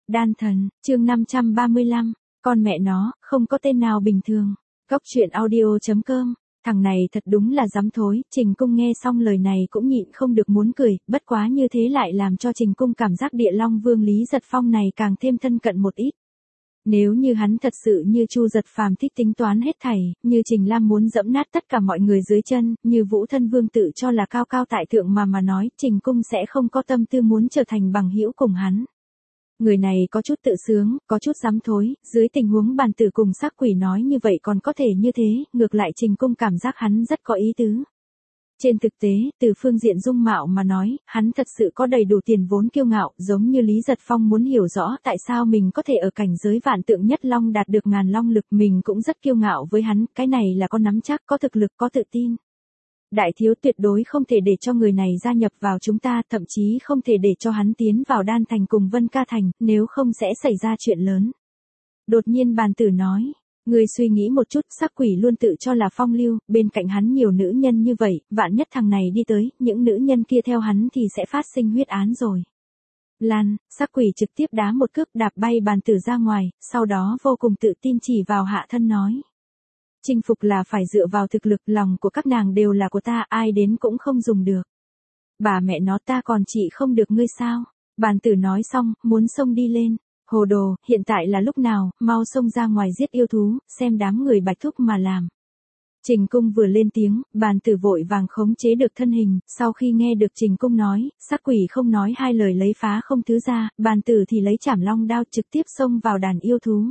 Đan thần, chương 535, con mẹ nó, không có tên nào bình thường. Góc truyện audio.com, thằng này thật đúng là dám thối. Trình Cung nghe xong lời này cũng nhịn không được muốn cười, bất quá như thế lại làm cho Trình Cung cảm giác Địa Long Vương Lý Giật Phong này càng thêm thân cận một ít. Nếu như hắn thật sự như Chu Giật Phàm thích tính toán hết thảy, như Trình Lam muốn dẫm nát tất cả mọi người dưới chân, như Vũ Thân Vương tự cho là cao cao tại thượng mà nói, Trình Cung sẽ không có tâm tư muốn trở thành bằng hữu cùng hắn. Người này có chút tự sướng, có chút dám thối, dưới tình huống bàn tử cùng xác quỷ nói như vậy còn có thể như thế, ngược lại Trình Cung cảm giác hắn rất có ý tứ. Trên thực tế, từ phương diện dung mạo mà nói, hắn thật sự có đầy đủ tiền vốn kiêu ngạo, giống như Lý Giật Phong muốn hiểu rõ tại sao mình có thể ở cảnh giới vạn tượng nhất long đạt được ngàn long lực, mình cũng rất kiêu ngạo với hắn, cái này là có nắm chắc, có thực lực, có tự tin. Đại thiếu tuyệt đối không thể để cho người này gia nhập vào chúng ta, thậm chí không thể để cho hắn tiến vào Đan Thành cùng Vân Ca Thành, nếu không sẽ xảy ra chuyện lớn. Đột nhiên bàn tử nói, người suy nghĩ một chút, xác quỷ luôn tự cho là phong lưu, bên cạnh hắn nhiều nữ nhân như vậy, vạn nhất thằng này đi tới, những nữ nhân kia theo hắn thì sẽ phát sinh huyết án rồi. Lan, xác quỷ trực tiếp đá một cước đạp bay bàn tử ra ngoài, sau đó vô cùng tự tin chỉ vào hạ thân nói. Chinh phục là phải dựa vào thực lực, lòng của các nàng đều là của ta, ai đến cũng không dùng được. Bà mẹ nó, ta còn trị không được ngươi sao? Bàn tử nói xong, muốn xông đi lên. Hồ đồ, hiện tại là lúc nào, mau xông ra ngoài giết yêu thú, xem đám người Bạch Thúc mà làm. Trình Cung vừa lên tiếng, bàn tử vội vàng khống chế được thân hình, sau khi nghe được Trình Cung nói, xác quỷ không nói hai lời lấy phá không thứ ra, bàn tử thì lấy chảm long đao trực tiếp xông vào đàn yêu thú.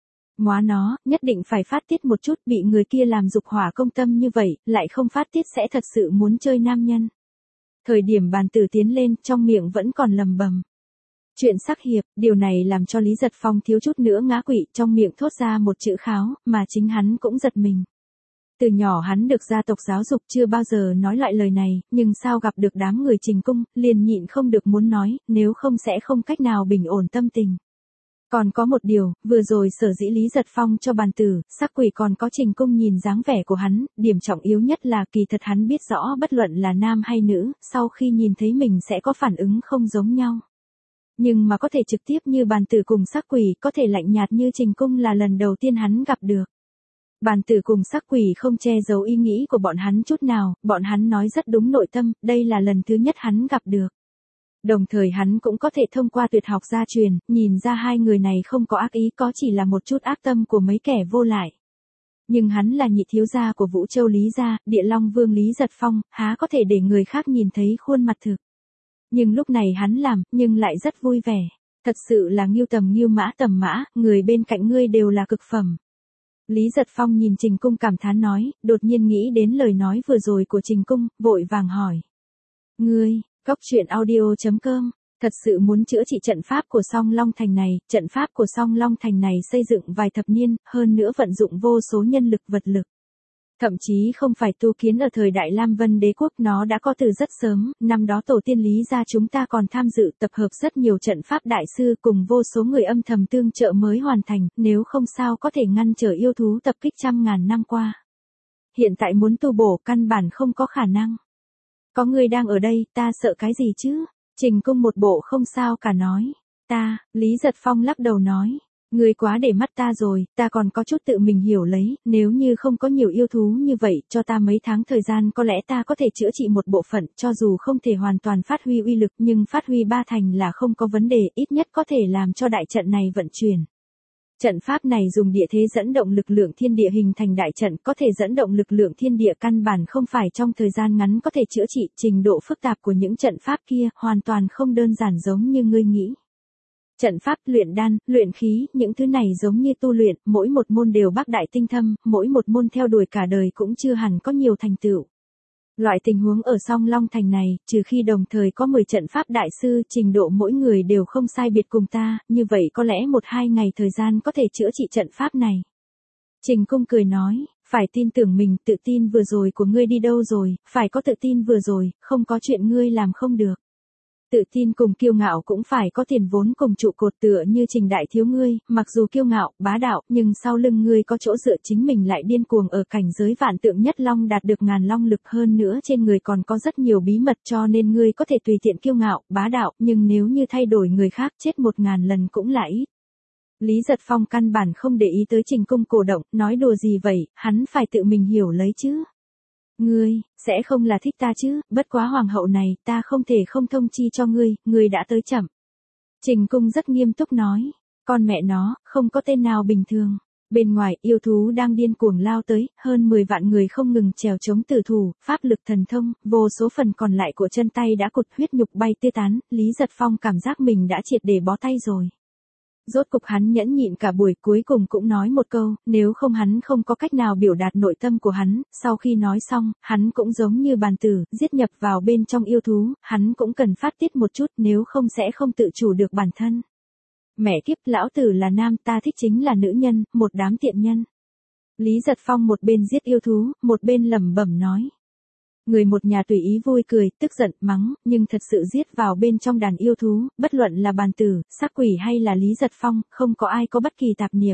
Móa nó, nhất định phải phát tiết một chút, bị người kia làm dục hỏa công tâm như vậy, lại không phát tiết sẽ thật sự muốn chơi nam nhân. Thời điểm bàn tử tiến lên, trong miệng vẫn còn lầm bầm. Chuyện sắc hiệp, điều này làm cho Lý Giật Phong thiếu chút nữa ngã quỵ, trong miệng thốt ra một chữ kháo, mà chính hắn cũng giật mình. Từ nhỏ hắn được gia tộc giáo dục chưa bao giờ nói lại lời này, nhưng sao gặp được đám người Trình Cung, liền nhịn không được muốn nói, nếu không sẽ không cách nào bình ổn tâm tình. Còn có một điều, vừa rồi sở dĩ Lý Giật Phong cho bàn tử, xác quỷ còn có Trình Cung nhìn dáng vẻ của hắn, điểm trọng yếu nhất là kỳ thật hắn biết rõ bất luận là nam hay nữ, sau khi nhìn thấy mình sẽ có phản ứng không giống nhau. Nhưng mà có thể trực tiếp như bàn tử cùng xác quỷ, có thể lạnh nhạt như Trình Cung là lần đầu tiên hắn gặp được. Bàn tử cùng xác quỷ không che giấu ý nghĩ của bọn hắn chút nào, bọn hắn nói rất đúng nội tâm, đây là lần thứ nhất hắn gặp được. Đồng thời hắn cũng có thể thông qua tuyệt học gia truyền, nhìn ra hai người này không có ác ý, có chỉ là một chút ác tâm của mấy kẻ vô lại. Nhưng hắn là nhị thiếu gia của Vũ Châu Lý gia, Địa Long Vương Lý Giật Phong, há có thể để người khác nhìn thấy khuôn mặt thực. Nhưng lúc này hắn làm, nhưng lại rất vui vẻ. Thật sự là nghiêu tầm nghiêu mã tầm mã, người bên cạnh ngươi đều là cực phẩm. Lý Giật Phong nhìn Trình Cung cảm thán nói, đột nhiên nghĩ đến lời nói vừa rồi của Trình Cung, vội vàng hỏi. Ngươi, Góc truyện audio.com, thật sự muốn chữa trị trận pháp của Song Long Thành này, trận pháp của Song Long Thành này xây dựng vài thập niên, hơn nữa vận dụng vô số nhân lực vật lực. Thậm chí không phải tu kiến ở thời đại Lam Vân Đế quốc, nó đã có từ rất sớm, năm đó tổ tiên Lý gia chúng ta còn tham dự tập hợp rất nhiều trận pháp đại sư cùng vô số người âm thầm tương trợ mới hoàn thành, nếu không sao có thể ngăn trở yêu thú tập kích trăm ngàn năm qua. Hiện tại muốn tu bổ căn bản không có khả năng. Có người đang ở đây, ta sợ cái gì chứ? Trình Cung một bộ không sao cả nói. Ta, Lý Giật Phong lắc đầu nói. Ngươi quá để mắt ta rồi, ta còn có chút tự mình hiểu lấy, nếu như không có nhiều yêu thú như vậy, cho ta mấy tháng thời gian có lẽ ta có thể chữa trị một bộ phận, cho dù không thể hoàn toàn phát huy uy lực nhưng phát huy ba thành là không có vấn đề, ít nhất có thể làm cho đại trận này vận chuyển. Trận pháp này dùng địa thế dẫn động lực lượng thiên địa hình thành đại trận, có thể dẫn động lực lượng thiên địa, căn bản không phải trong thời gian ngắn có thể chữa trị, trình độ phức tạp của những trận pháp kia hoàn toàn không đơn giản giống như ngươi nghĩ. Trận pháp, luyện đan, luyện khí, những thứ này giống như tu luyện, mỗi một môn đều bác đại tinh thâm, mỗi một môn theo đuổi cả đời cũng chưa hẳn có nhiều thành tựu. Loại tình huống ở Song Long Thành này, trừ khi đồng thời có 10 trận pháp đại sư, trình độ mỗi người đều không sai biệt cùng ta, như vậy có lẽ 1-2 ngày thời gian có thể chữa trị trận pháp này. Trình Cung cười nói, phải tin tưởng mình, tự tin vừa rồi của ngươi đi đâu rồi, phải có tự tin vừa rồi, không có chuyện ngươi làm không được. Tự tin cùng kiêu ngạo cũng phải có tiền vốn cùng trụ cột, tựa như Trình Đại Thiếu ngươi, mặc dù kiêu ngạo, bá đạo, nhưng sau lưng ngươi có chỗ dựa, chính mình lại điên cuồng ở cảnh giới vạn tượng nhất long đạt được ngàn long lực, hơn nữa trên người còn có rất nhiều bí mật, cho nên ngươi có thể tùy tiện kiêu ngạo, bá đạo, nhưng nếu như thay đổi người khác chết 1000 lần cũng là ít. Lý Giật Phong căn bản không để ý tới Trình Cung cổ động, nói đùa gì vậy, hắn phải tự mình hiểu lấy chứ. Ngươi, sẽ không là thích ta chứ, bất quá hoàng hậu này, ta không thể không thông chi cho ngươi đã tới chậm. Trình Cung rất nghiêm túc nói, con mẹ nó, không có tên nào bình thường. Bên ngoài, yêu thú đang điên cuồng lao tới, hơn 10 vạn người không ngừng trèo chống tử thủ, pháp lực thần thông, vô số phần còn lại của chân tay đã cụt, huyết nhục bay tê tán, Lý Giật Phong cảm giác mình đã triệt để bó tay rồi. Rốt cục hắn nhẫn nhịn cả buổi, cuối cùng cũng nói một câu, nếu không hắn không có cách nào biểu đạt nội tâm của hắn, sau khi nói xong, hắn cũng giống như bàn tử, giết nhập vào bên trong yêu thú, hắn cũng cần phát tiết một chút, nếu không sẽ không tự chủ được bản thân. Mẹ kiếp, lão tử là nam, ta thích chính là nữ nhân, một đám tiện nhân. Lý Giật Phong một bên giết yêu thú, một bên lẩm bẩm nói. Người một nhà tùy ý vui cười, tức giận, mắng, nhưng thật sự giết vào bên trong đàn yêu thú, bất luận là bàn tử, xác quỷ hay là Lý Giật Phong, không có ai có bất kỳ tạp niệm.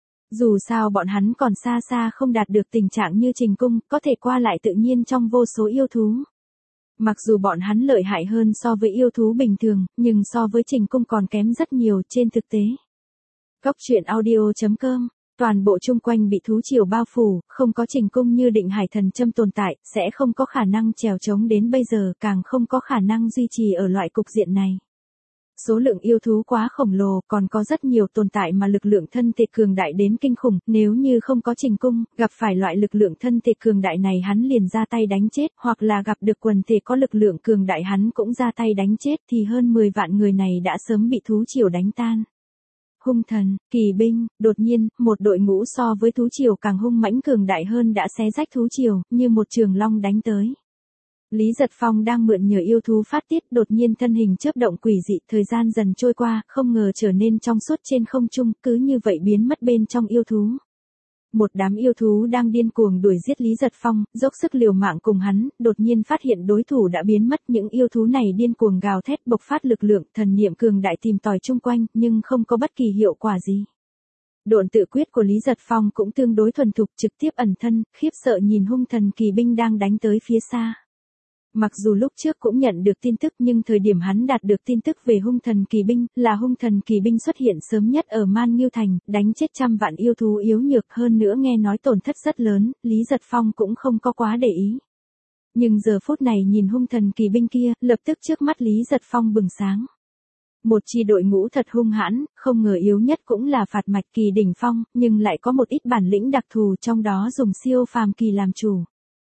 Dù sao bọn hắn còn xa xa không đạt được tình trạng như Trình Cung, có thể qua lại tự nhiên trong vô số yêu thú. Mặc dù bọn hắn lợi hại hơn so với yêu thú bình thường, nhưng so với Trình Cung còn kém rất nhiều trên thực tế. Góc truyện audio.com. Toàn bộ chung quanh bị thú triều bao phủ, không có Trình Cung như Định Hải Thần Châm tồn tại, sẽ không có khả năng trèo chống đến bây giờ, càng không có khả năng duy trì ở loại cục diện này. Số lượng yêu thú quá khổng lồ, còn có rất nhiều tồn tại mà lực lượng thân thể cường đại đến kinh khủng, nếu như không có Trình Cung, gặp phải loại lực lượng thân thể cường đại này hắn liền ra tay đánh chết, hoặc là gặp được quần thể có lực lượng cường đại hắn cũng ra tay đánh chết, thì hơn 10 vạn người này đã sớm bị thú triều đánh tan. Hung thần, kỳ binh, đột nhiên, một đội ngũ so với thú triều càng hung mãnh cường đại hơn đã xé rách thú triều, như một trường long đánh tới. Lý Giật Phong đang mượn nhờ yêu thú phát tiết, đột nhiên thân hình chớp động quỷ dị, thời gian dần trôi qua, không ngờ trở nên trong suốt trên không trung, cứ như vậy biến mất bên trong yêu thú. Một đám yêu thú đang điên cuồng đuổi giết Lý Giật Phong, dốc sức liều mạng cùng hắn, đột nhiên phát hiện đối thủ đã biến mất, những yêu thú này điên cuồng gào thét bộc phát lực lượng, thần niệm cường đại tìm tòi chung quanh, nhưng không có bất kỳ hiệu quả gì. Độn tự quyết của Lý Giật Phong cũng tương đối thuần thục, trực tiếp ẩn thân, khiếp sợ nhìn hung thần kỳ binh đang đánh tới phía xa. Mặc dù lúc trước cũng nhận được tin tức nhưng thời điểm hắn đạt được tin tức về hung thần kỳ binh, là hung thần kỳ binh xuất hiện sớm nhất ở Man Nghiêu Thành, đánh chết trăm vạn yêu thú yếu nhược, hơn nữa nghe nói tổn thất rất lớn, Lý Giật Phong cũng không có quá để ý. Nhưng giờ phút này nhìn hung thần kỳ binh kia, lập tức trước mắt Lý Giật Phong bừng sáng. Một chi đội ngũ thật hung hãn, không ngờ yếu nhất cũng là phạt mạch kỳ đỉnh phong, nhưng lại có một ít bản lĩnh đặc thù, trong đó dùng siêu phàm kỳ làm chủ.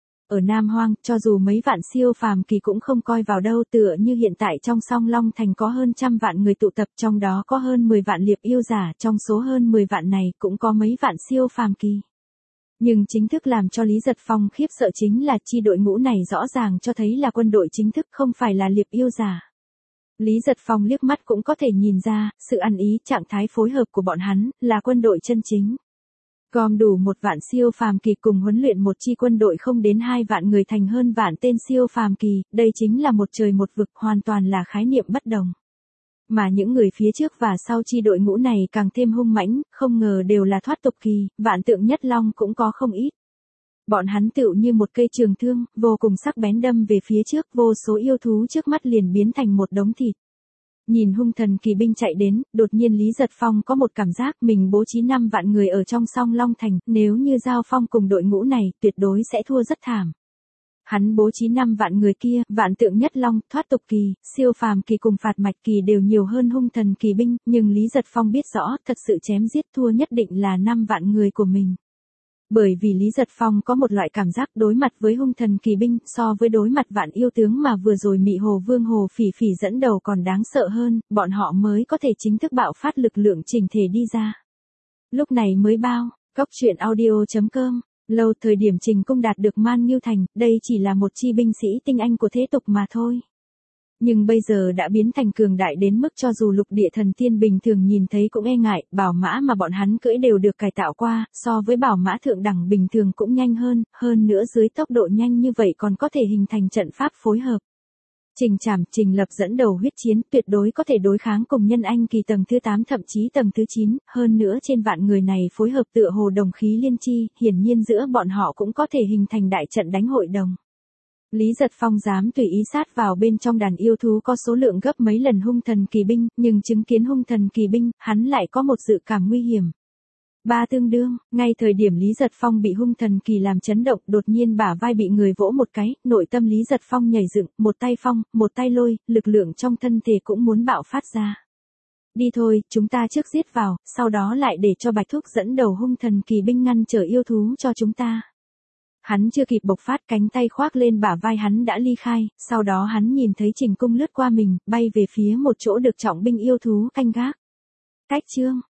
Ở Nam Hoang, cho dù mấy vạn siêu phàm kỳ cũng không coi vào đâu, tựa như hiện tại trong Song Long Thành có hơn 100 vạn người tụ tập, trong đó có hơn 10 vạn liệp yêu giả, trong số hơn 10 vạn này cũng có mấy vạn siêu phàm kỳ. Nhưng chính thức làm cho Lý Giật Phong khiếp sợ chính là chi đội ngũ này rõ ràng cho thấy là quân đội chính thức, không phải là liệp yêu giả. Lý Giật Phong liếc mắt cũng có thể nhìn ra, sự ăn ý, trạng thái phối hợp của bọn hắn, là quân đội chân chính. Gom đủ 1 vạn siêu phàm kỳ cùng huấn luyện một chi quân đội không đến 2 vạn người thành hơn vạn tên siêu phàm kỳ, đây chính là một trời một vực, hoàn toàn là khái niệm bất đồng. Mà những người phía trước và sau chi đội ngũ này càng thêm hung mãnh, không ngờ đều là thoát tục kỳ, vạn tượng nhất long cũng có không ít. Bọn hắn tựu như một cây trường thương, vô cùng sắc bén đâm về phía trước, vô số yêu thú trước mắt liền biến thành một đống thịt. Nhìn hung thần kỳ binh chạy đến, đột nhiên Lý Giật Phong có một cảm giác mình bố trí 5 vạn người ở trong Song Long Thành, nếu như giao phong cùng đội ngũ này, tuyệt đối sẽ thua rất thảm. Hắn bố trí 5 vạn người kia, vạn tượng nhất long, thoát tục kỳ, siêu phàm kỳ cùng phạt mạch kỳ đều nhiều hơn hung thần kỳ binh, nhưng Lý Giật Phong biết rõ, thật sự chém giết thua nhất định là 5 vạn người của mình. Bởi vì Lý Giật Phong có một loại cảm giác đối mặt với hung thần kỳ binh so với đối mặt vạn yêu tướng mà vừa rồi Mị Hồ Vương Hồ Phỉ Phỉ dẫn đầu còn đáng sợ hơn, bọn họ mới có thể chính thức bạo phát lực lượng chỉnh thể đi ra. Lúc này mới bao, góc truyện audio.com, lâu thời điểm Trình Cung đạt được Man Nghiêu Thành, đây chỉ là một chi binh sĩ tinh anh của thế tục mà thôi. Nhưng bây giờ đã biến thành cường đại đến mức cho dù lục địa thần tiên bình thường nhìn thấy cũng e ngại, bảo mã mà bọn hắn cưỡi đều được cải tạo qua, so với bảo mã thượng đẳng bình thường cũng nhanh hơn nữa dưới tốc độ nhanh như vậy còn có thể hình thành trận pháp phối hợp. Trình Trảm, Trình Lập dẫn đầu huyết chiến, tuyệt đối có thể đối kháng cùng Nhân Anh kỳ tầng thứ 8 thậm chí tầng thứ 9, hơn nữa trên vạn người này phối hợp tựa hồ đồng khí liên chi, hiển nhiên giữa bọn họ cũng có thể hình thành đại trận đánh hội đồng. Lý Giật Phong dám tùy ý sát vào bên trong đàn yêu thú có số lượng gấp mấy lần hung thần kỳ binh, nhưng chứng kiến hung thần kỳ binh, hắn lại có một dự cảm nguy hiểm. Ba tương đương, ngay thời điểm Lý Giật Phong bị hung thần kỳ làm chấn động, đột nhiên bả vai bị người vỗ một cái, nội tâm Lý Giật Phong nhảy dựng, một tay phong, một tay lôi, lực lượng trong thân thể cũng muốn bạo phát ra. Đi thôi, chúng ta trước giết vào, sau đó lại để cho Bạch Thúc dẫn đầu hung thần kỳ binh ngăn trở yêu thú cho chúng ta. Hắn chưa kịp bộc phát, cánh tay khoác lên bả vai hắn đã ly khai, sau đó hắn nhìn thấy Trình Cung lướt qua mình, bay về phía một chỗ được trọng binh yêu thú canh gác. Cách chương